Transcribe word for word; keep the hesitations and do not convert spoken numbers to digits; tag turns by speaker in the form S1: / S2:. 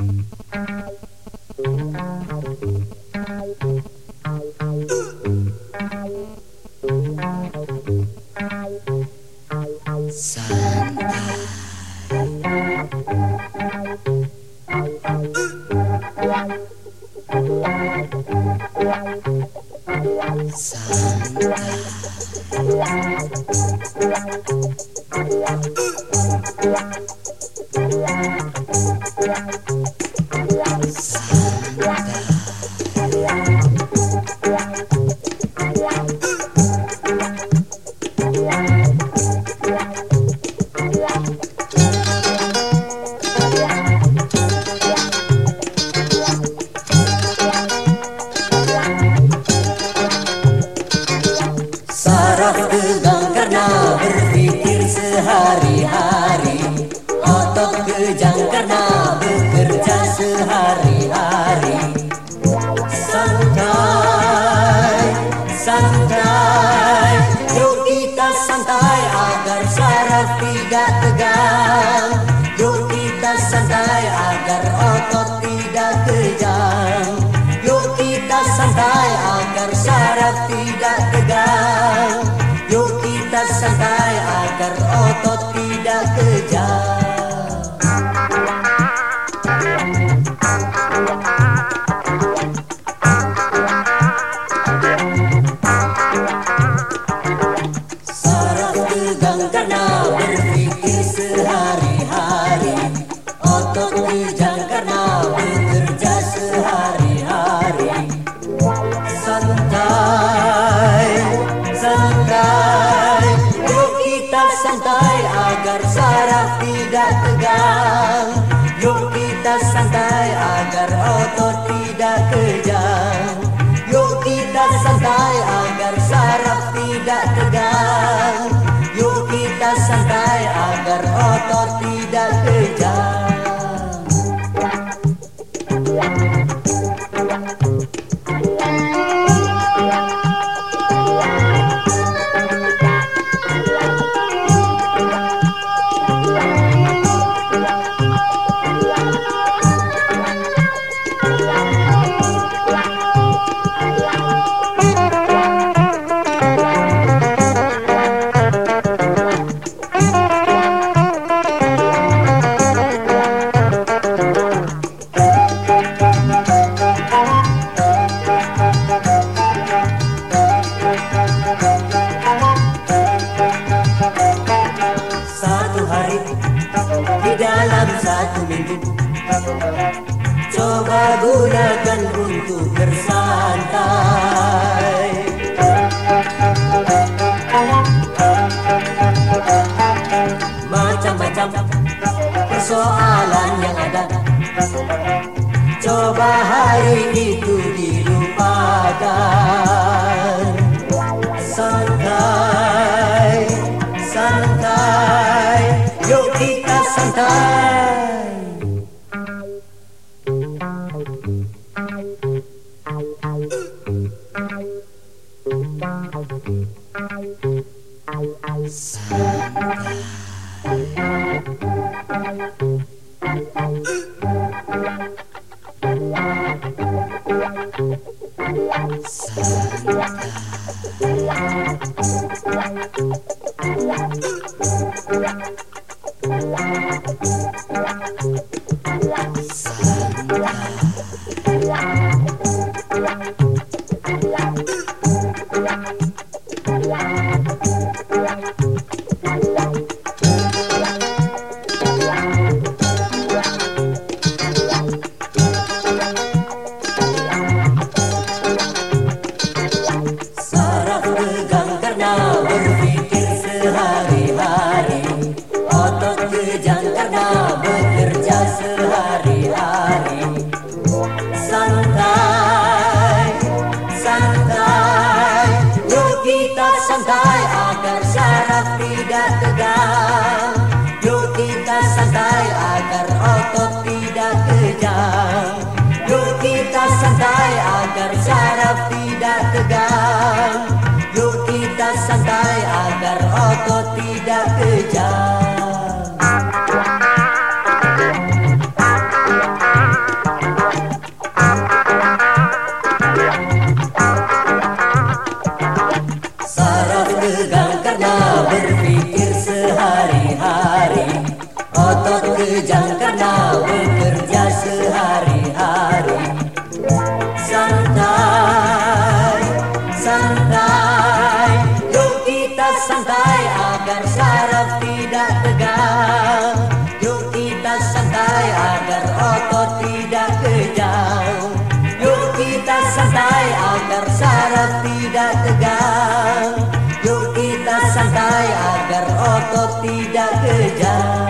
S1: Saraf tegang karena berpikir sehari-hari, otot kejang karena bekerja sehari-hari. Santai, santai, yuk kita santai agar saraf tidak tegang. Yuk kita santai agar otot tidak kejang. Yuk kita santai agar saraf tidak tegang. Yuk kita santai agar otot tidak kejang. Saraf tegang karena berpikir sehari-hari, otot kejang karena bekerja sehari-hari. Santai, santai, yuk kita santai agar saraf tidak tegang. Yuk kita santai agar otot tidak kejang. Yuk kita santai agar saraf tidak tegang. Yuk kita santai agar otot tidak kejang. Di dalam satu minggu, coba gunakan untuk bersantai. Macam-macam persoalan yang ada, coba hari itu dilupakan. Santai, santai, yuk kita santai. Saraf tegang karena berpikir sehari-hari, otot kejang karena bekerja sehari-hari. Santai, santai, yuk kita santai agar saraf tidak tegang. Yuk kita santai agar otot tidak kejang. Yuk kita santai agar saraf tidak tegang. Yuk kita santai agar otot tidak kejang. hari-hari. Otot kejang karena bekerja sehari-hari. Santai, santai, yuk kita santai agar saraf tidak tegang. Yuk kita santai agar otot tidak kejang. Yuk kita santai agar saraf tidak tegang. Yuk kita santai agar otot tidak kejang.